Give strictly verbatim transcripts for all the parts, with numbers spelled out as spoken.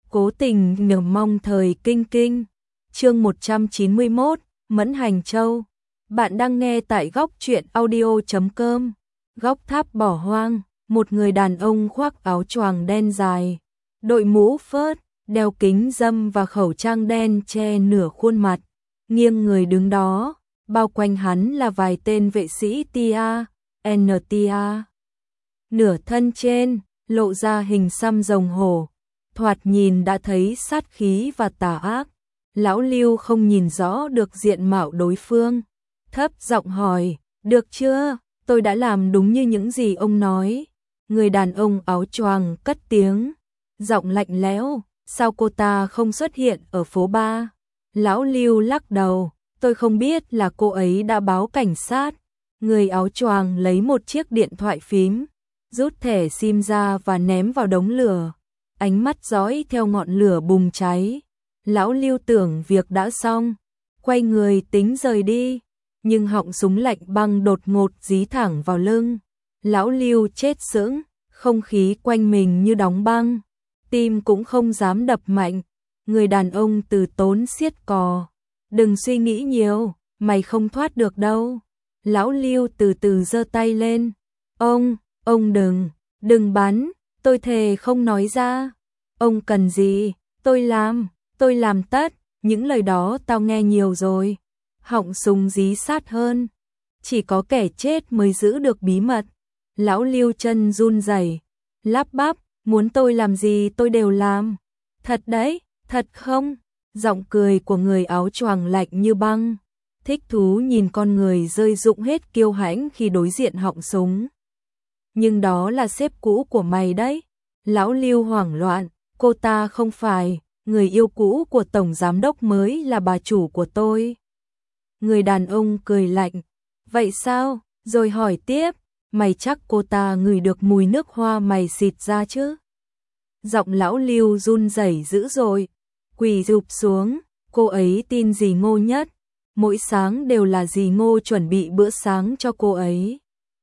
Cố tình nhờ mong thời kinh kinh. Chương một trăm chín mươi mốt, Mẫn Hành Châu. Bạn đang nghe tại góc truyện audio chấm com. Góc tháp bỏ hoang, một người đàn ông khoác áo choàng đen dài, đội mũ phớt, đeo kính râm và khẩu trang đen che nửa khuôn mặt, nghiêng người đứng đó, bao quanh hắn là vài tên vệ sĩ tê a, en tê a. Nửa thân trên, lộ ra hình xăm rồng hổ, thoạt nhìn đã thấy sát khí và tà ác. Lão Lưu không nhìn rõ được diện mạo đối phương, thấp giọng hỏi, được chưa, tôi đã làm đúng như những gì ông nói. Người đàn ông áo choàng cất tiếng, giọng lạnh lẽo, sao cô ta không xuất hiện ở phố ba? Lão Lưu lắc đầu, tôi không biết là cô ấy đã báo cảnh sát. Người áo choàng lấy một chiếc điện thoại phím, rút thẻ sim ra và ném vào đống lửa, ánh mắt dõi theo ngọn lửa bùng cháy. Lão Lưu tưởng việc đã xong, quay người tính rời đi, nhưng họng súng lạnh băng đột ngột dí thẳng vào lưng. Lão Lưu chết sững, không khí quanh mình như đóng băng, tim cũng không dám đập mạnh. Người đàn ông từ tốn siết cò, đừng suy nghĩ nhiều, mày không thoát được đâu. Lão Lưu từ từ giơ tay lên, ông, ông đừng, đừng bắn, tôi thề không nói ra. Ông cần gì, tôi làm. Tôi làm tất, những lời đó tao nghe nhiều rồi. Họng súng dí sát hơn. Chỉ có kẻ chết mới giữ được bí mật. Lão Lưu chân run rẩy, lắp bắp, muốn tôi làm gì tôi đều làm. Thật đấy, thật không? Giọng cười của người áo choàng lạnh như băng. Thích thú nhìn con người rơi rụng hết kiêu hãnh khi đối diện họng súng. Nhưng đó là sếp cũ của mày đấy. Lão Lưu hoảng loạn, cô ta không phải. Người yêu cũ của tổng giám đốc mới là bà chủ của tôi. Người đàn ông cười lạnh, vậy sao? Rồi hỏi tiếp, mày chắc cô ta ngửi được mùi nước hoa mày xịt ra chứ? Giọng lão Lưu run rẩy dữ dội, quỳ rụp xuống, cô ấy tin dì Ngô nhất, mỗi sáng đều là dì Ngô chuẩn bị bữa sáng cho cô ấy.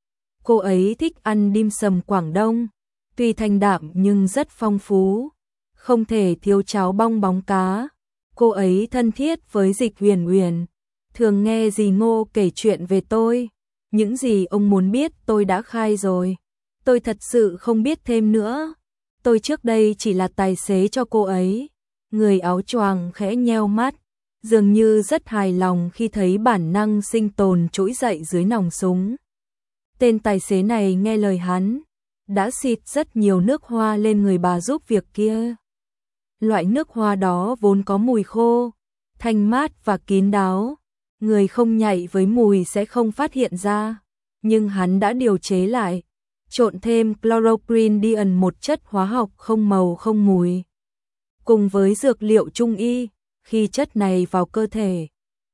Cô ấy thích ăn dim sầm Quảng Đông, tuy thanh đạm nhưng rất phong phú. Không thể thiếu cháo bong bóng cá. Cô ấy thân thiết với Dịch Huyền Huyền, thường nghe dì Ngô kể chuyện về tôi. Những gì ông muốn biết tôi đã khai rồi. Tôi thật sự không biết thêm nữa. Tôi trước đây chỉ là tài xế cho cô ấy. Người áo choàng khẽ nheo mắt, dường như rất hài lòng khi thấy bản năng sinh tồn trỗi dậy dưới nòng súng. Tên tài xế này nghe lời hắn, đã xịt rất nhiều nước hoa lên người bà giúp việc kia. Loại nước hoa đó vốn có mùi khô, thanh mát và kín đáo. Người không nhạy với mùi sẽ không phát hiện ra. Nhưng hắn đã điều chế lại, trộn thêm chlorprinidium, một chất hóa học không màu không mùi. Cùng với dược liệu trung y, khi chất này vào cơ thể,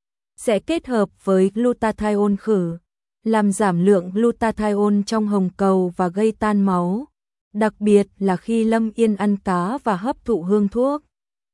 sẽ kết hợp với glutathione khử, làm giảm lượng glutathione trong hồng cầu và gây tan máu. Đặc biệt là khi Lâm Yên ăn cá và hấp thụ hương thuốc,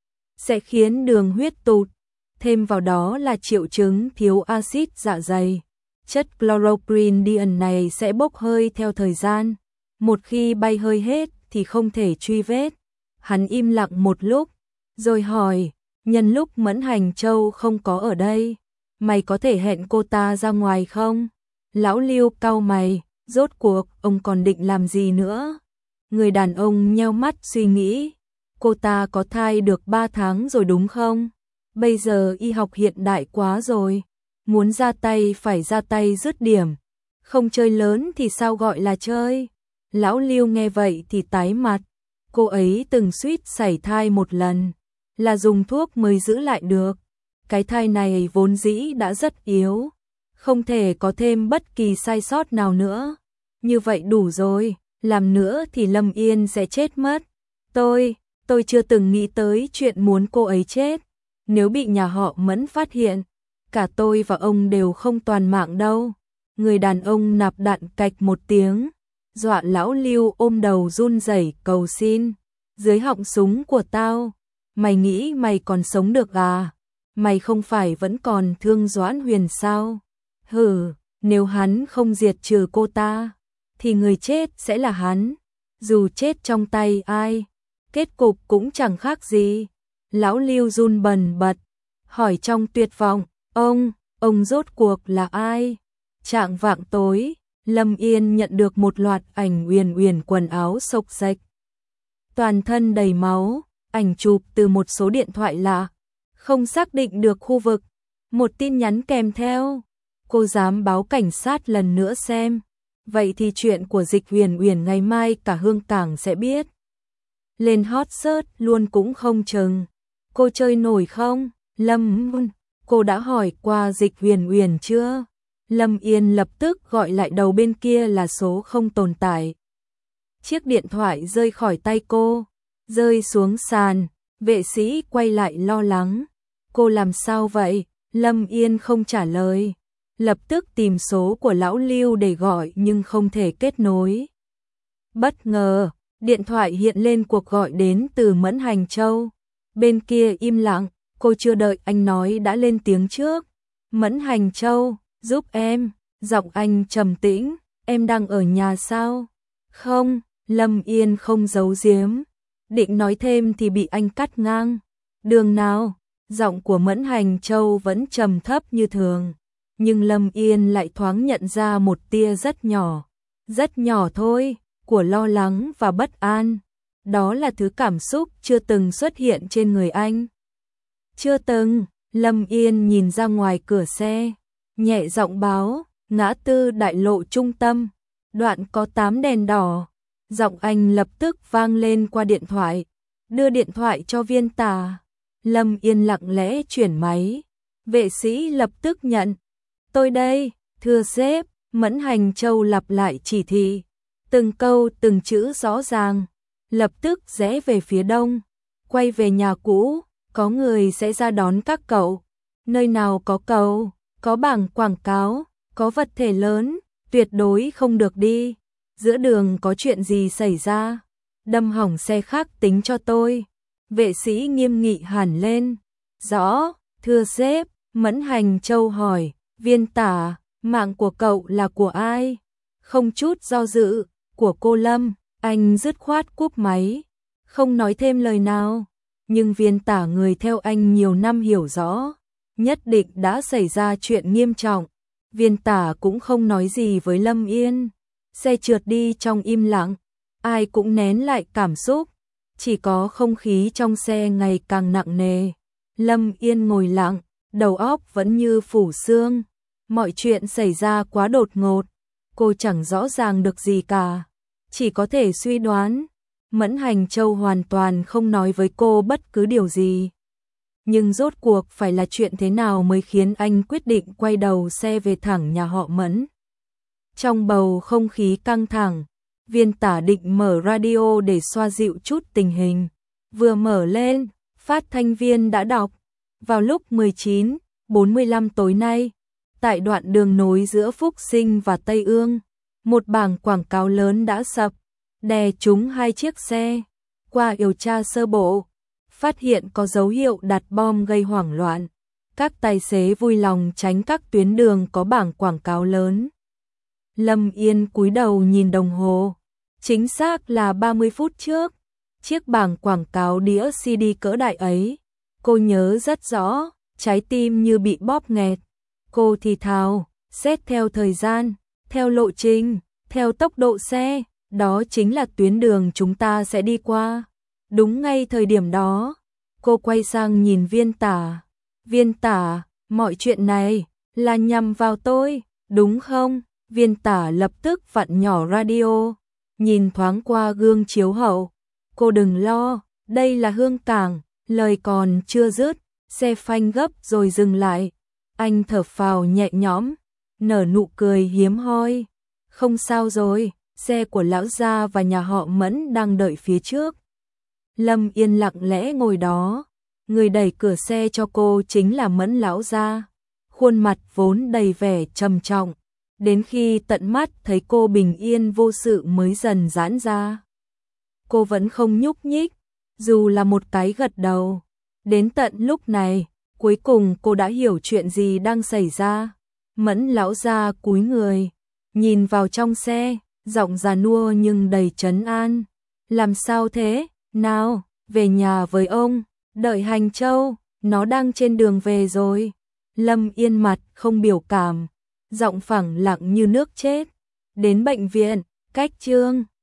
sẽ khiến đường huyết tụt, thêm vào đó là triệu chứng thiếu axit dạ dày. Chất chlorprinidium này sẽ bốc hơi theo thời gian, một khi bay hơi hết thì không thể truy vết. Hắn im lặng một lúc, rồi hỏi, nhân lúc Mẫn Hành Châu không có ở đây, mày có thể hẹn cô ta ra ngoài không? Lão Lưu cau mày, rốt cuộc ông còn định làm gì nữa? Người đàn ông nheo mắt suy nghĩ, cô ta có thai được ba tháng rồi đúng không? Bây giờ y học hiện đại quá rồi, muốn ra tay phải ra tay dứt điểm, không chơi lớn thì sao gọi là chơi? Lão Lưu nghe vậy thì tái mặt, cô ấy từng suýt sảy thai một lần, là dùng thuốc mới giữ lại được. Cái thai này vốn dĩ đã rất yếu, không thể có thêm bất kỳ sai sót nào nữa. Như vậy đủ rồi. Làm nữa thì Lâm Yên sẽ chết mất. Tôi, tôi chưa từng nghĩ tới chuyện muốn cô ấy chết. Nếu bị nhà họ Mẫn phát hiện, cả tôi và ông đều không toàn mạng đâu. Người đàn ông nạp đạn cạch một tiếng, dọa lão Lưu ôm đầu run rẩy cầu xin. Dưới họng súng của tao, mày nghĩ mày còn sống được à? Mày không phải vẫn còn thương Doãn Huyền sao? Hừ, nếu hắn không diệt trừ cô ta, thì người chết sẽ là hắn, dù chết trong tay ai, kết cục cũng chẳng khác gì. Lão Lưu run bần bật, hỏi trong tuyệt vọng, ông, ông rốt cuộc là ai? Trạng vạng tối, Lâm Yên nhận được một loạt ảnh Uyển Uyển quần áo xộc xệch, toàn thân đầy máu, ảnh chụp từ một số điện thoại lạ, không xác định được khu vực, một tin nhắn kèm theo. Cô dám báo cảnh sát lần nữa xem. Vậy thì chuyện của Dịch Uyển Uyển ngày mai cả Hương Cảng sẽ biết. Lên hot search luôn cũng không chừng. Cô chơi nổi không? Lâm, cô đã hỏi qua Dịch Uyển Uyển chưa? Lâm Yên lập tức gọi lại đầu bên kia là số không tồn tại. Chiếc điện thoại rơi khỏi tay cô, rơi xuống sàn, vệ sĩ quay lại lo lắng. Cô làm sao vậy? Lâm Yên không trả lời. Lập tức tìm số của lão Lưu để gọi nhưng không thể kết nối. Bất ngờ, điện thoại hiện lên cuộc gọi đến từ Mẫn Hành Châu. Bên kia im lặng, cô chưa đợi anh nói đã lên tiếng trước. Mẫn Hành Châu, giúp em. Giọng anh trầm tĩnh, em đang ở nhà sao? Không, Lâm Yên không giấu giếm. Định nói thêm thì bị anh cắt ngang. Đường nào? Giọng của Mẫn Hành Châu vẫn trầm thấp như thường. Nhưng Lâm Yên lại thoáng nhận ra một tia rất nhỏ, rất nhỏ thôi, của lo lắng và bất an. Đó là thứ cảm xúc chưa từng xuất hiện trên người anh. Chưa từng, Lâm Yên nhìn ra ngoài cửa xe, nhẹ giọng báo, ngã tư đại lộ trung tâm, đoạn có tám đèn đỏ. Giọng anh lập tức vang lên qua điện thoại, đưa điện thoại cho Viên Tà. Lâm Yên lặng lẽ chuyển máy, vệ sĩ lập tức nhận. Tôi đây, thưa sếp, Mẫn Hành Châu lặp lại chỉ thị, từng câu từng chữ rõ ràng, lập tức rẽ về phía đông, quay về nhà cũ, có người sẽ ra đón các cậu. Nơi nào có cầu, có bảng quảng cáo, có vật thể lớn, tuyệt đối không được đi. Giữa đường có chuyện gì xảy ra, đâm hỏng xe khác tính cho tôi. Vệ sĩ nghiêm nghị hẳn lên. Rõ, thưa sếp, Mẫn Hành Châu hỏi. Viên Tà, mạng của cậu là của ai? Không chút do dự, của cô Lâm. Anh dứt khoát cúp máy, không nói thêm lời nào. Nhưng Viên Tà người theo anh nhiều năm hiểu rõ, nhất định đã xảy ra chuyện nghiêm trọng. Viên Tà cũng không nói gì với Lâm Yên. Xe trượt đi trong im lặng, ai cũng nén lại cảm xúc. Chỉ có không khí trong xe ngày càng nặng nề. Lâm Yên ngồi lặng, đầu óc vẫn như phủ sương. Mọi chuyện xảy ra quá đột ngột, cô chẳng rõ ràng được gì cả, chỉ có thể suy đoán. Mẫn Hành Châu hoàn toàn không nói với cô bất cứ điều gì. Nhưng rốt cuộc phải là chuyện thế nào mới khiến anh quyết định quay đầu xe về thẳng nhà họ Mẫn. Trong bầu không khí căng thẳng, Viên Tả định mở radio để xoa dịu chút tình hình. Vừa mở lên, phát thanh viên đã đọc. Vào lúc mười chín bốn mươi lăm tối nay, tại đoạn đường nối giữa Phúc Sinh và Tây Ương, một bảng quảng cáo lớn đã sập, đè trúng hai chiếc xe. Qua điều tra sơ bộ, phát hiện có dấu hiệu đặt bom gây hoảng loạn. Các tài xế vui lòng tránh các tuyến đường có bảng quảng cáo lớn. Lâm Yên cúi đầu nhìn đồng hồ, chính xác là ba mươi phút trước. Chiếc bảng quảng cáo đĩa xê đê cỡ đại ấy, cô nhớ rất rõ, trái tim như bị bóp nghẹt. Cô thì thào, xét theo thời gian, theo lộ trình, theo tốc độ xe, đó chính là tuyến đường chúng ta sẽ đi qua. Đúng ngay thời điểm đó, cô quay sang nhìn Viên Tả. Viên Tả, mọi chuyện này là nhằm vào tôi, đúng không? Viên Tả lập tức vặn nhỏ radio, nhìn thoáng qua gương chiếu hậu. Cô đừng lo, đây là Hương Cảng. Lời còn chưa dứt, xe phanh gấp rồi dừng lại. Anh thở phào nhẹ nhõm, nở nụ cười hiếm hoi. Không sao rồi, xe của lão gia và nhà họ Mẫn đang đợi phía trước. Lâm Yên lặng lẽ ngồi đó, người đẩy cửa xe cho cô chính là Mẫn lão gia. Khuôn mặt vốn đầy vẻ trầm trọng, đến khi tận mắt thấy cô bình yên vô sự mới dần giãn ra. Cô vẫn không nhúc nhích, dù là một cái gật đầu. Đến tận lúc này, cuối cùng cô đã hiểu chuyện gì đang xảy ra. Mẫn lão gia cúi người, nhìn vào trong xe, giọng già nua nhưng đầy trấn an. Làm sao thế? Nào, về nhà với ông, đợi Hành Châu, nó đang trên đường về rồi. Lâm Yên mặt không biểu cảm, giọng phẳng lặng như nước chết. Đến bệnh viện, cách Trương